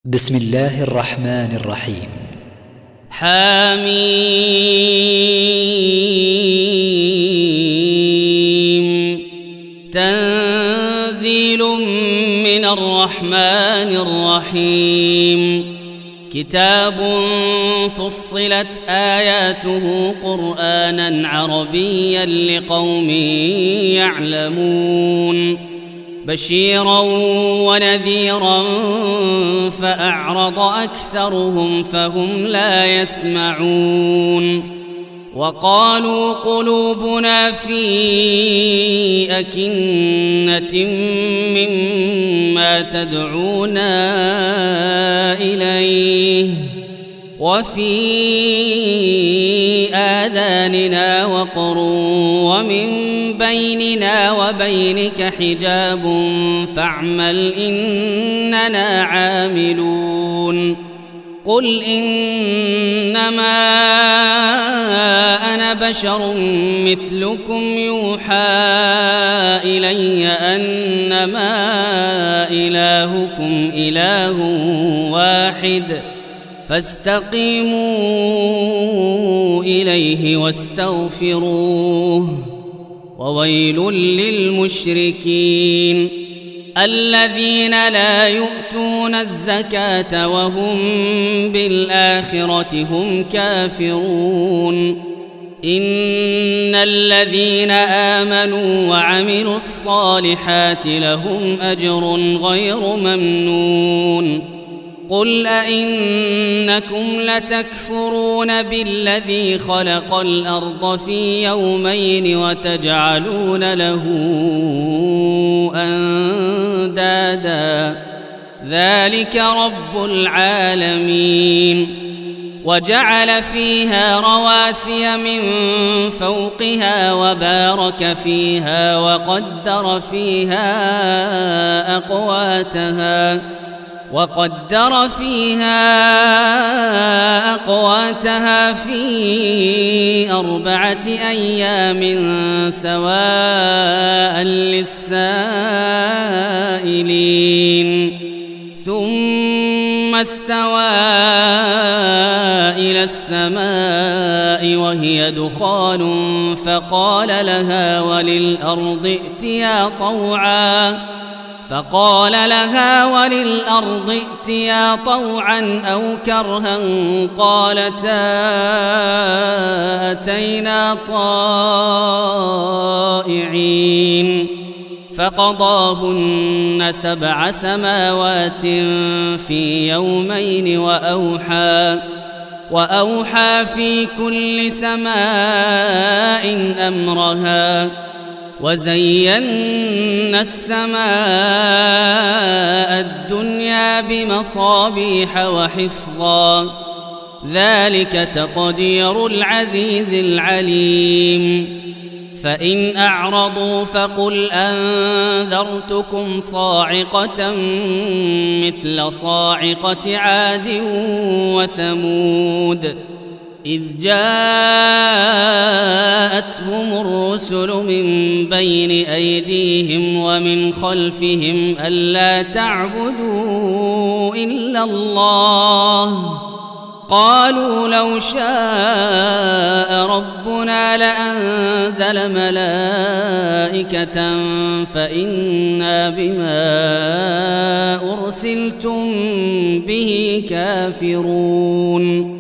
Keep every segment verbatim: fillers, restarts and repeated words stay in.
بسم الله الرحمن الرحيم. حميم. تنزيل من الرحمن الرحيم. كتاب فصلت آياته قرآنا عربيا لقوم يعلمون. بشيرا ونذيرا فأعرض أكثرهم فهم لا يسمعون. وقالوا قلوبنا في أكنة مما تدعونا إليه وفي آذاننا وقر ومن بيننا وبينك حجاب فاعمل إننا عاملون. قل إنما أنا بشر مثلكم يوحى إلي أنما إلهكم إله واحد فاستقيموا إليه واستغفروه. وويل للمشركين الذين لا يؤتون الزكاة وهم بالآخرة هم كافرون. إن الذين آمنوا وعملوا الصالحات لهم أجر غير ممنون. قل أئنكم لتكفرون بالذي خلق الأرض في يومين وتجعلون له أندادا ذلك رب العالمين. وجعل فيها رواسي من فوقها وبارك فيها وقدر فيها أقواتها وقدر فيها أقواتها في أربعة أيام سواء للسائلين. ثم استوى إلى السماء وهي دخان فقال لها وللأرض ائتيا طوعا فقال لها وللأرض ائتيا طوعا أو كرها قالتا أتينا طائعين. فقضاهن سبع سماوات في يومين وأوحى وأوحى في كل سماء أمرها وزينا السماء الدنيا بمصابيح وحفظا ذلك تقدير العزيز العليم. فإن أعرضوا فقل أنذرتكم صاعقة مثل صاعقة عاد وثمود إذ جاءتهم الرسل من بين أيديهم ومن خلفهم ألا تعبدوا إلا الله قالوا لو شاء ربنا لأنزل ملائكة فإنا بما أرسلتم به كافرون.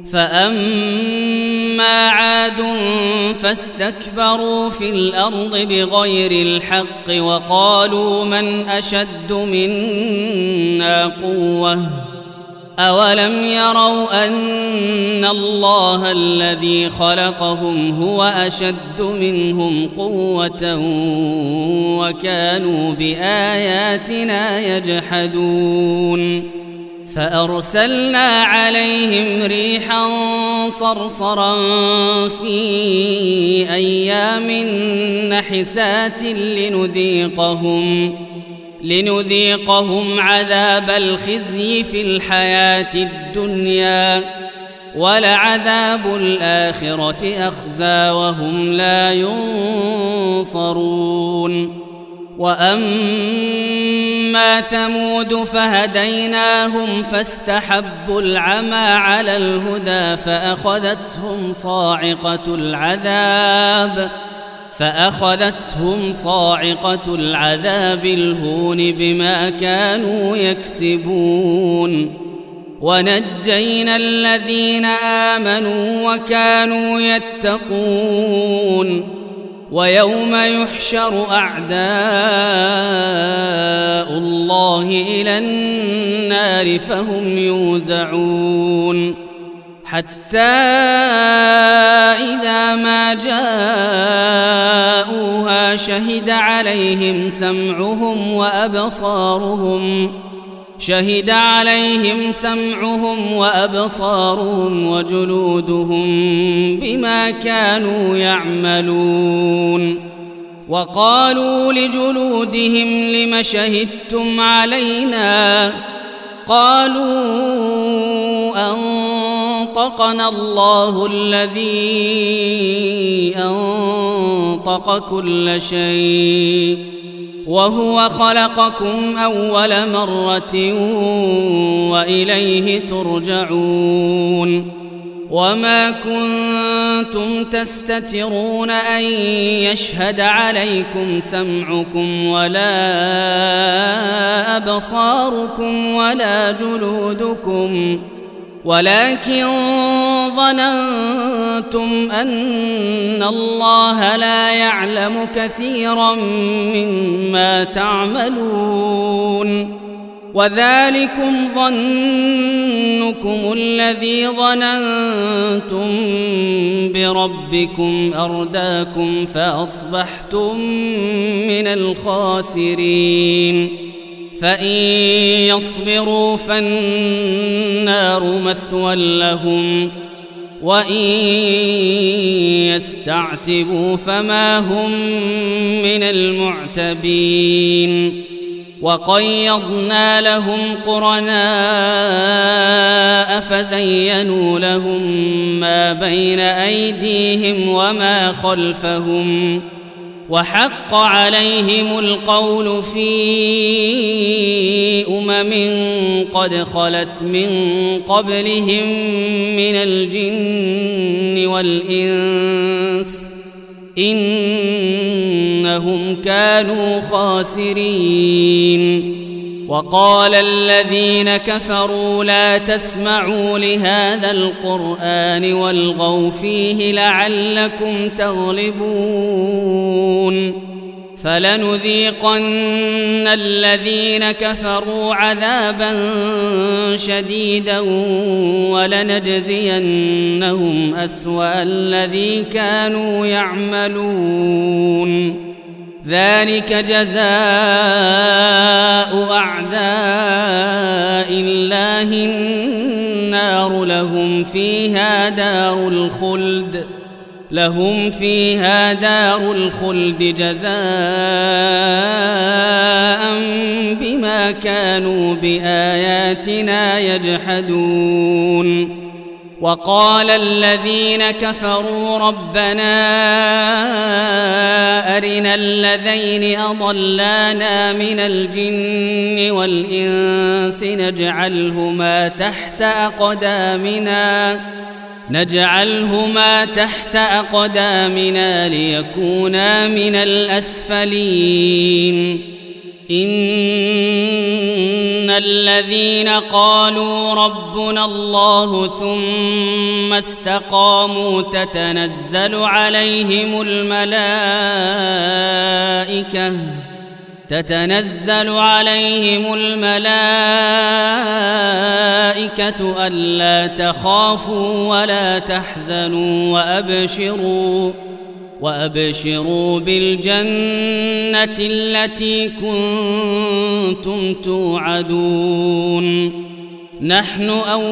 فأما عاد فاستكبروا في الأرض بغير الحق وقالوا من أشد منا قوة أولم يروا أن الله الذي خلقهم هو أشد منهم قوة وكانوا بآياتنا يجحدون. فأرسلنا عليهم ريحا صرصرا في أيام نحسات لنذيقهم لنذيقهم عذاب الخزي في الحياة الدنيا ولعذاب الآخرة أخزى وهم لا ينصرون. وأما ثمود فهديناهم فاستحبوا العمى على الهدى فأخذتهم صاعقة العذاب فأخذتهم صاعقة العذاب الهون بما كانوا يكسبون ونجينا الذين آمنوا وكانوا يتقون ويوم يحشر أعداء الله إلى النار فهم يوزعون حتى إذا ما جاءوها شهد عليهم سمعهم وأبصارهم شهد عليهم سمعهم وأبصارهم وجلودهم بما كانوا يعملون وقالوا لجلودهم لم شهدتم علينا قالوا أنطقنا الله الذي أنطق كل شيء وهو خلقكم أول مرة وإليه ترجعون وما كنتم تستترون أن يشهد عليكم سمعكم ولا أبصاركم ولا جلودكم ولكن ظننتم أن الله لا يعلم كثيرا مما تعملون وذلكم ظنكم الذي ظننتم بربكم أرداكم فأصبحتم من الخاسرين فإن يصبروا فالنار مثوى لهم وإن يستعتبوا فما هم من المعتبين وقيضنا لهم قرناء فزينوا لهم ما بين أيديهم وما خلفهم وحق عليهم القول في أمم قد خلت من قبلهم من الجن والإنس إنهم كانوا خاسرين وقال الذين كفروا لا تسمعوا لهذا القرآن والغوا فيه لعلكم تغلبون فلنذيقن الذين كفروا عذابا شديدا ولنجزينهم أسوأ الذي كانوا يعملون ذلك جزاء أعداء الله النار لهم فيها دار الخلد لهم فيها دار الخلد جزاء بما كانوا بآياتنا يجحدون وقال الذين كفروا ربنا أرنا الذين أضلانا من الجن والإنس نجعلهما تحت أقدامنا نجعلهما تحت أقدامنا ليكونا من الأسفلين إن الذين قالوا ربنا الله ثم استقاموا تتنزل عليهم الملائكة تتنزل عليهم الملائكة ألا تخافوا ولا تحزنوا وأبشروا وأبشروا بالجنة التي كنتم توعدون نحن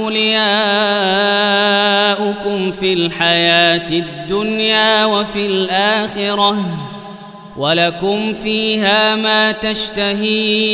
أولياؤكم في الحياة الدنيا وفي الآخرة ولكم فيها ما تشتهي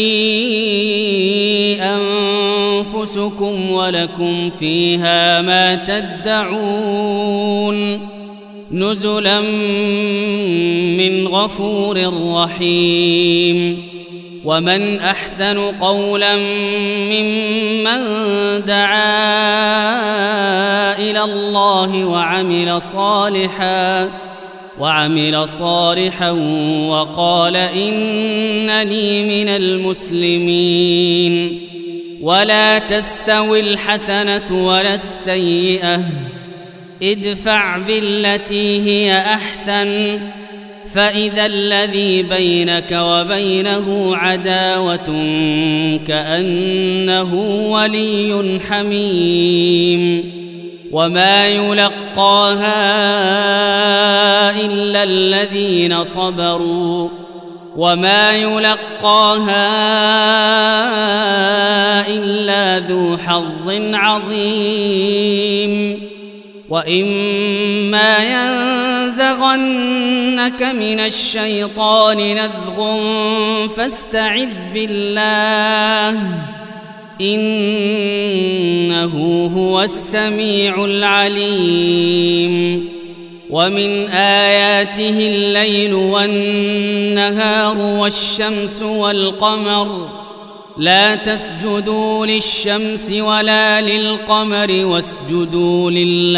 أنفسكم ولكم فيها ما تدعون نزلا من غفور رحيم. ومن أحسن قولا ممن دعا إلى الله وعمل صالحا وعمل صالحا وقال إنني من المسلمين. ولا تستوي الحسنة ولا السيئة، ادفع بالتي هي أحسن، فإذا الذي بينك وبينه عداوة كأنه ولي حميم. وما يلقاها إلا الذين صبروا وما يلقاها إلا ذو حظ عظيم. وإما ينزغنك من الشيطان نزغ فاستعذ بالله إنه هو السميع العليم. ومن آياته الليل والنهار والشمس والقمر، لا تسجدوا للشمس ولا للقمر واسجدوا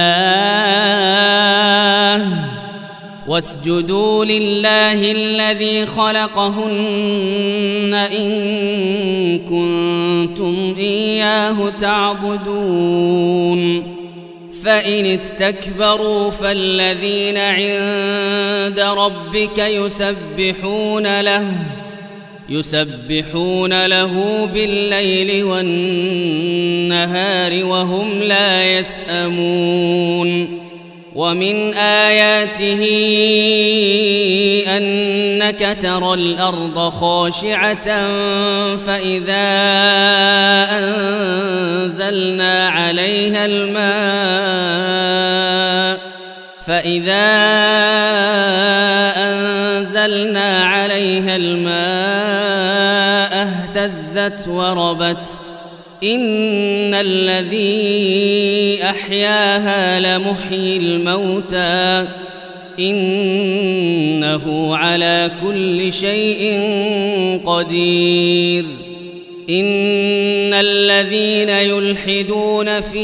لله واسجدوا لله الذي خلقهن إن كنتم إياه تعبدون. فإن استكبروا فالذين عند ربك يسبحون له يسبحون له بالليل والنهار وهم لا يسأمون. ومن آياته أنك ترى الأرض خاشعة فإذا أنزلنا عليها الماء فإذا أنزلنا عليها الماء اهتزت وربت. إن الذي أحياها لمحيي الموتى إنه على كل شيء قدير. إن الذين يلحدون في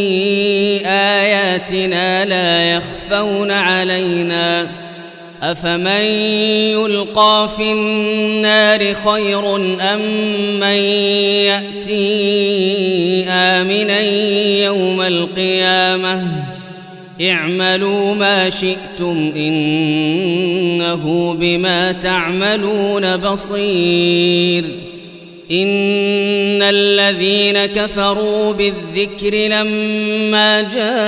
آياتنا لا يخفون علينا أفمن يلقى في النار خير أم من يأتي آمنا يوم القيامة اعملوا ما شئتم إنه بما تعملون بصير. إن الذين كفروا بالذكر لما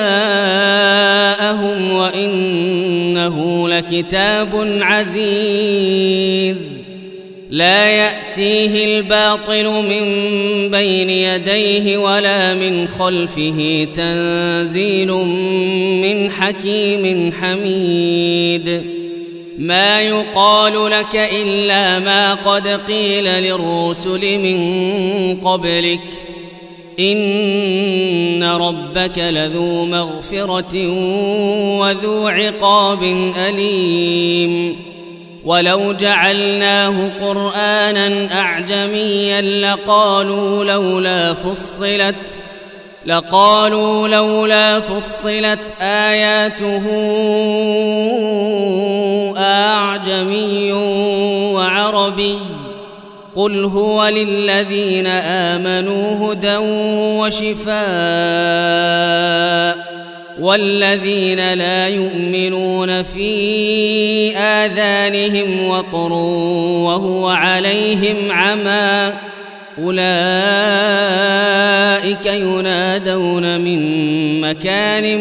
جاءهم وإنه لكتاب عزيز لا يأتيه الباطل من بين يديه ولا من خلفه تنزيل من حكيم حميد. ما يقال لك إلا ما قد قيل للرسل من قبلك إن ربك لذو مغفرة وذو عقاب أليم. ولو جعلناه قرآنا أعجميا لقالوا لولا فصلت لقالوا لولا فصلت آياته أعجمي وعربي قل هو للذين آمنوا هدى وشفاء والذين لا يؤمنون في آذانهم وقر وهو عليهم عمى أولئك ينادون من مكان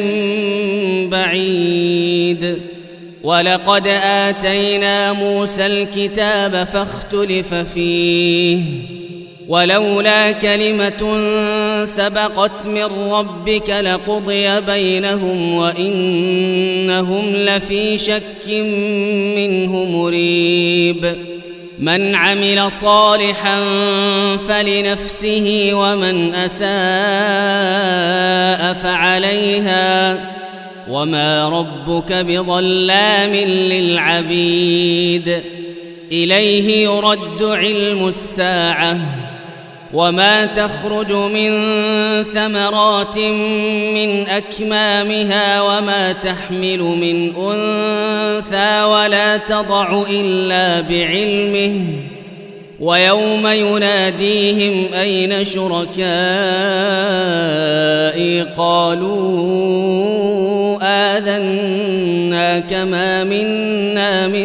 بعيد. ولقد آتينا موسى الكتاب فاختلف فيه ولولا كلمة سبقت من ربك لقضي بينهم وإنهم لفي شك منه مريب. من عمل صالحا فلنفسه ومن أساء فعليها وما ربك بظلام للعبيد إليه يرد علم الساعة وما تخرج من ثمرات من أكمامها وما تحمل من أنثى ولا تضع إلا بعلمه ويوم يناديهم أين شركائي قالوا آذناك ما منا من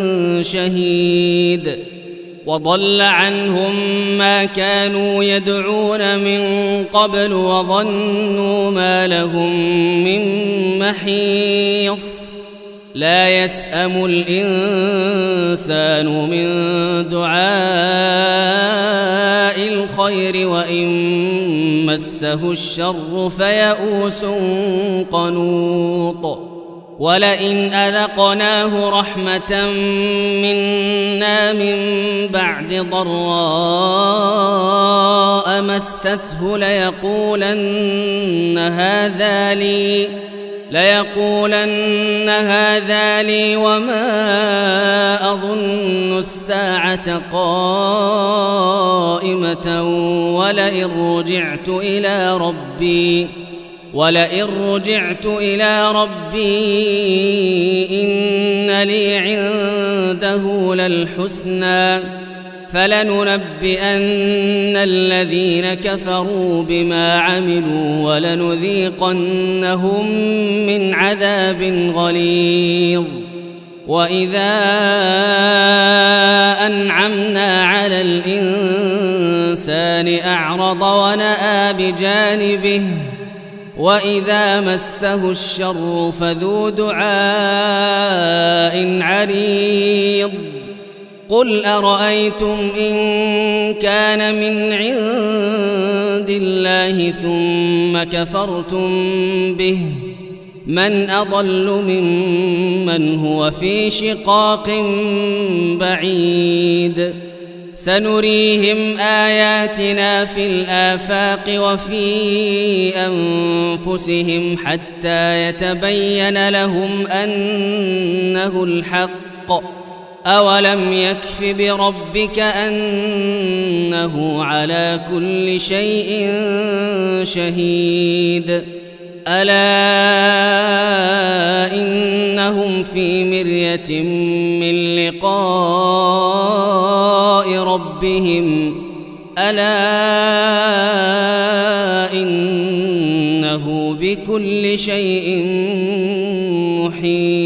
شهيد وضل عنهم ما كانوا يدعون من قبل وظنوا ما لهم من محيص لا يسأم الإنسان من دعاء الخير وإن مسه الشر فيئوس قنوط ولئن أذقناه رحمة منا من بعد ضراء مسته ليقولن هذا لي ليقولن هذا لي وما أظن الساعة قائمة ولئن رجعت إلى ربي ولئن رجعت إلى ربي إن لي عنده للحسنى فلننبئن الذين كفروا بما عملوا ولنذيقنهم من عذاب غليظ وإذا أنعمنا على الإنسان أعرض ونأى بجانبه وإذا مسه الشر فذو دعاء عريض قل أرأيتم إن كان من عند الله ثم كفرتم به من أضل ممن هو في شقاق بعيد سنريهم آياتنا في الآفاق وفي أنفسهم حتى يتبين لهم أنه الحق أولم يكف بربك أنه على كل شيء شهيد ألا إنهم في مرية من لقاء ربهم ألا إنه بكل شيء محيط